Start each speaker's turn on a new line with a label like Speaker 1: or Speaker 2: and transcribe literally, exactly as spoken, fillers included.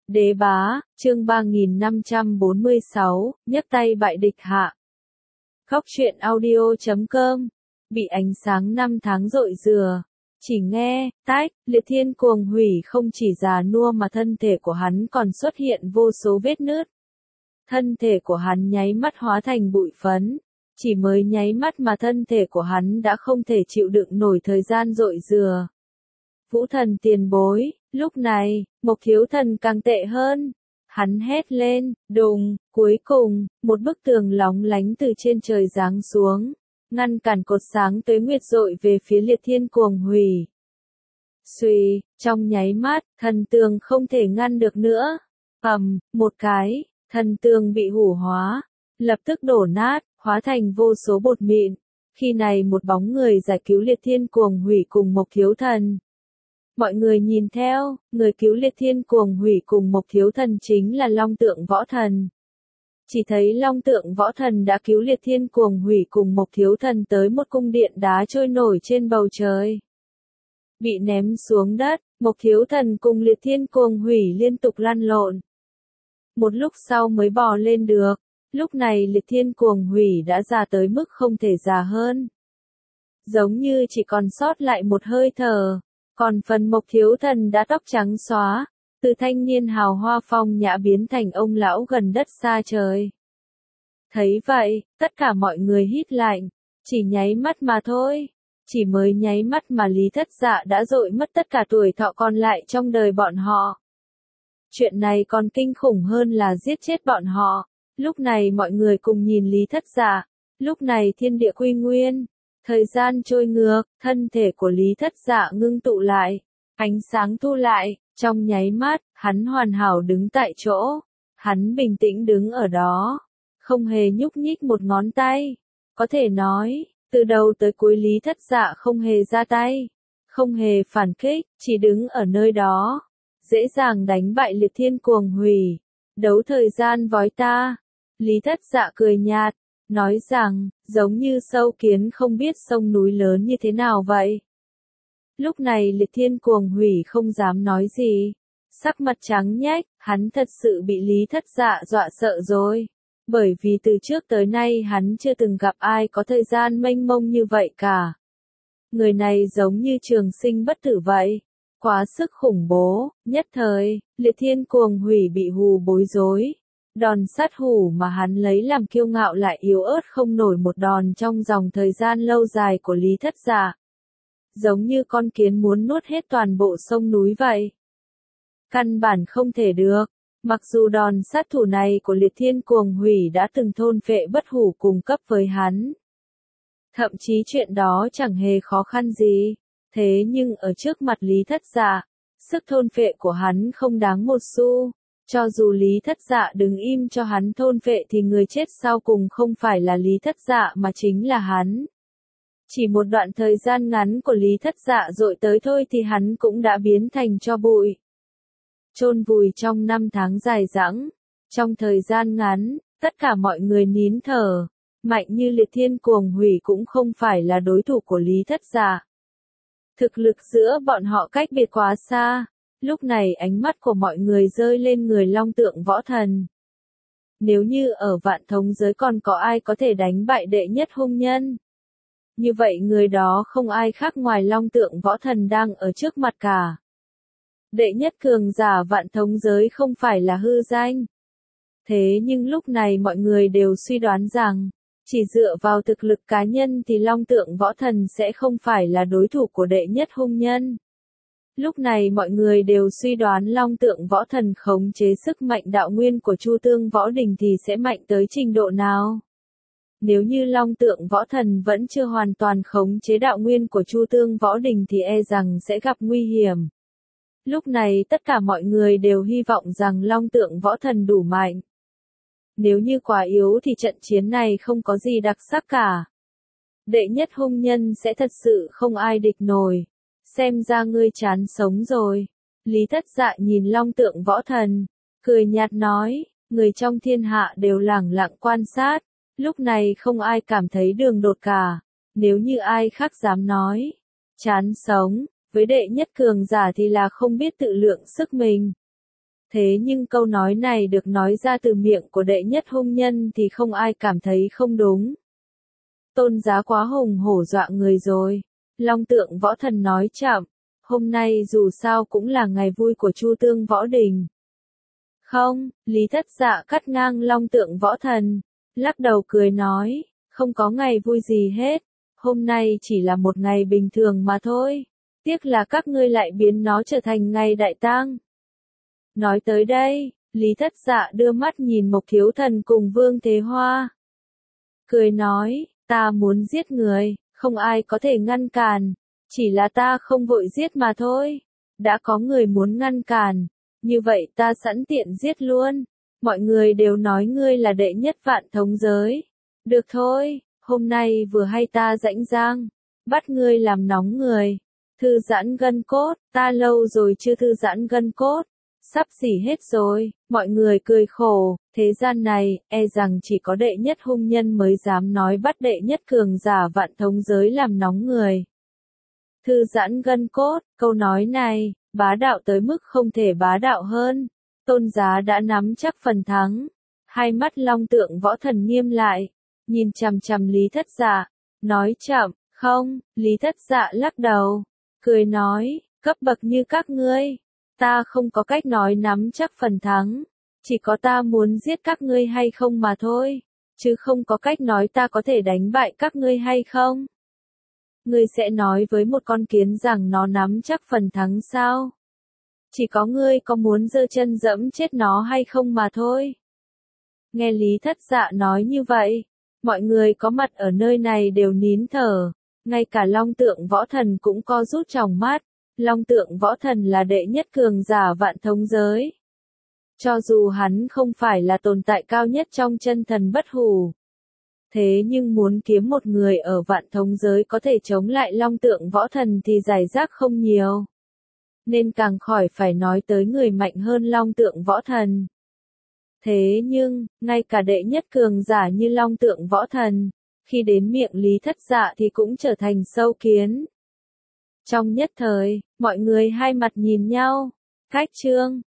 Speaker 1: Đế bá, chương ba nghìn năm trăm bốn mươi sáu, nhấc tay bại địch hạ. Khóc chuyện audio chấm com, bị ánh sáng năm tháng rội rửa. Chỉ nghe, tách, liệt thiên cuồng hủy không chỉ già nua mà thân thể của hắn còn xuất hiện vô số vết nứt. Thân thể của hắn nháy mắt hóa thành bụi phấn. Chỉ mới nháy mắt mà thân thể của hắn đã không thể chịu đựng nổi thời gian rội rửa. Vũ thần tiền bối, lúc này, Mộc Thiếu Thần càng tệ hơn. Hắn hét lên, đùng, cuối cùng, một bức tường lóng lánh từ trên trời giáng xuống, ngăn cản cột sáng tới nguyệt dội về phía liệt thiên cuồng hủy. Xuy, trong nháy mắt, thần tường không thể ngăn được nữa. Ầm, một cái, thần tường bị hủ hóa, lập tức đổ nát, hóa thành vô số bột mịn. Khi này một bóng người giải cứu liệt thiên cuồng hủy cùng Mộc Thiếu Thần. Mọi người nhìn theo, người cứu liệt thiên cuồng hủy cùng Mộc Thiếu Thần chính là Long Tượng Võ Thần. Chỉ thấy Long Tượng Võ Thần đã cứu liệt thiên cuồng hủy cùng Mộc Thiếu Thần tới một cung điện đá trôi nổi trên bầu trời. Bị ném xuống đất, Mộc Thiếu Thần cùng liệt thiên cuồng hủy liên tục lăn lộn. Một lúc sau mới bò lên được, lúc này liệt thiên cuồng hủy đã già tới mức không thể già hơn. Giống như chỉ còn sót lại một hơi thở. Còn phần Mộc Thiếu Thần đã tóc trắng xóa, từ thanh niên hào hoa phong nhã biến thành ông lão gần đất xa trời. Thấy vậy, tất cả mọi người hít lạnh, chỉ nháy mắt mà thôi, chỉ mới nháy mắt mà Lý Thất Dạ đã dội mất tất cả tuổi thọ còn lại trong đời bọn họ. Chuyện này còn kinh khủng hơn là giết chết bọn họ. Lúc này mọi người cùng nhìn Lý Thất Dạ, lúc này thiên địa quy nguyên. Thời gian trôi ngược, thân thể của Lý Thất Dạ ngưng tụ lại, ánh sáng thu lại, trong nháy mắt, hắn hoàn hảo đứng tại chỗ. Hắn bình tĩnh đứng ở đó, không hề nhúc nhích một ngón tay. Có thể nói, từ đầu tới cuối Lý Thất Dạ không hề ra tay, không hề phản kích, chỉ đứng ở nơi đó. Dễ dàng đánh bại liệt thiên cuồng hủy, đấu thời gian vói ta. Lý Thất Dạ cười nhạt. Nói rằng, giống như sâu kiến không biết sông núi lớn như thế nào vậy. Lúc này liệt thiên cuồng hủy không dám nói gì. Sắc mặt trắng nhách, hắn thật sự bị Lý Thất Dạ dọa sợ rồi. Bởi vì từ trước tới nay hắn chưa từng gặp ai có thời gian mênh mông như vậy cả. Người này giống như trường sinh bất tử vậy. Quá sức khủng bố, nhất thời, liệt thiên cuồng hủy bị hù bối rối. Đòn sát hủ mà hắn lấy làm kiêu ngạo lại yếu ớt không nổi một đòn trong dòng thời gian lâu dài của Lý Thất Dạ. Giống như con kiến muốn nuốt hết toàn bộ sông núi vậy. Căn bản không thể được, mặc dù đòn sát thủ này của liệt thiên cuồng hủy đã từng thôn phệ bất hủ cùng cấp với hắn. Thậm chí chuyện đó chẳng hề khó khăn gì, thế nhưng ở trước mặt Lý Thất Dạ, sức thôn phệ của hắn không đáng một xu. Cho dù Lý Thất Dạ đứng im cho hắn thôn phệ thì người chết sau cùng không phải là Lý Thất Dạ mà chính là hắn. Chỉ một đoạn thời gian ngắn của Lý Thất Dạ dội tới thôi thì hắn cũng đã biến thành tro bụi. Chôn vùi trong năm tháng dài dẳng. Trong thời gian ngắn, tất cả mọi người nín thở. Mạnh như liệt thiên cuồng hủy cũng không phải là đối thủ của Lý Thất Dạ. Thực lực giữa bọn họ cách biệt quá xa. Lúc này ánh mắt của mọi người rơi lên người Long Tượng Võ Thần. Nếu như ở vạn thống giới còn có ai có thể đánh bại đệ nhất hung nhân. Như vậy người đó không ai khác ngoài Long Tượng Võ Thần đang ở trước mặt cả. Đệ nhất cường giả vạn thống giới không phải là hư danh. Thế nhưng lúc này mọi người đều suy đoán rằng, chỉ dựa vào thực lực cá nhân thì Long Tượng Võ Thần sẽ không phải là đối thủ của đệ nhất hung nhân. Lúc này mọi người đều suy đoán Long Tượng Võ Thần khống chế sức mạnh đạo nguyên của Chu Tương Võ Đình thì sẽ mạnh tới trình độ nào. Nếu như Long Tượng Võ Thần vẫn chưa hoàn toàn khống chế đạo nguyên của Chu Tương Võ Đình thì e rằng sẽ gặp nguy hiểm. Lúc này tất cả mọi người đều hy vọng rằng Long Tượng Võ Thần đủ mạnh. Nếu như quá yếu thì trận chiến này không có gì đặc sắc cả. Đệ nhất hung nhân sẽ thật sự không ai địch nổi. Xem ra ngươi chán sống rồi. Lý Thất Dạ nhìn Long Tượng Võ Thần, cười nhạt nói, người trong thiên hạ đều lẳng lặng quan sát, lúc này không ai cảm thấy đường đột cả, nếu như ai khác dám nói, chán sống, với đệ nhất cường giả thì là không biết tự lượng sức mình. Thế nhưng câu nói này được nói ra từ miệng của đệ nhất hung nhân thì không ai cảm thấy không đúng. Tôn Giá quá hùng hổ dọa người rồi. Long Tượng Võ Thần nói chậm, hôm nay dù sao cũng là ngày vui của Chu Tương Võ Đình. Không, Lý Thất Dạ cắt ngang Long Tượng Võ Thần, lắc đầu cười nói, không có ngày vui gì hết, hôm nay chỉ là một ngày bình thường mà thôi, tiếc là các ngươi lại biến nó trở thành ngày đại tang. Nói tới đây, Lý Thất Dạ đưa mắt nhìn Mộc Thiếu Thần cùng Vương Thế Hoa. Cười nói, ta muốn giết người, không ai có thể ngăn cản, chỉ là ta không vội giết mà thôi. Đã có người muốn ngăn cản, như vậy ta sẵn tiện giết luôn. Mọi người đều nói ngươi là đệ nhất vạn thống giới. Được thôi, hôm nay vừa hay ta rảnh rang, bắt ngươi làm nóng người. Thư giãn gân cốt, ta lâu rồi chưa thư giãn gân cốt. Sắp xỉ hết rồi, mọi người cười khổ, thế gian này, e rằng chỉ có đệ nhất hung nhân mới dám nói bắt đệ nhất cường giả vạn thống giới làm nóng người. Thư giãn gân cốt, câu nói này, bá đạo tới mức không thể bá đạo hơn. Tôn Giá đã nắm chắc phần thắng. Hai mắt Long Tượng Võ Thần nghiêm lại, nhìn chằm chằm Lý Thất Dạ, nói chậm, không, Lý Thất Dạ lắc đầu, cười nói, cấp bậc như các ngươi, ta không có cách nói nắm chắc phần thắng, chỉ có ta muốn giết các ngươi hay không mà thôi, chứ không có cách nói ta có thể đánh bại các ngươi hay không. Ngươi sẽ nói với một con kiến rằng nó nắm chắc phần thắng sao? Chỉ có ngươi có muốn giơ chân dẫm chết nó hay không mà thôi. Nghe Lý Thất Dạ nói như vậy, mọi người có mặt ở nơi này đều nín thở, ngay cả Long Tượng Võ Thần cũng co rút tròng mắt. Long Tượng Võ Thần là đệ nhất cường giả vạn thống giới. Cho dù hắn không phải là tồn tại cao nhất trong chân thần bất hủ. Thế nhưng muốn kiếm một người ở vạn thống giới có thể chống lại Long Tượng Võ Thần thì giải rác không nhiều. Nên càng khỏi phải nói tới người mạnh hơn Long Tượng Võ Thần. Thế nhưng, ngay cả đệ nhất cường giả như Long Tượng Võ Thần, khi đến miệng Lý Thất Dạ thì cũng trở thành sâu kiến. Trong nhất thời, mọi người hai mặt nhìn nhau. Cách chương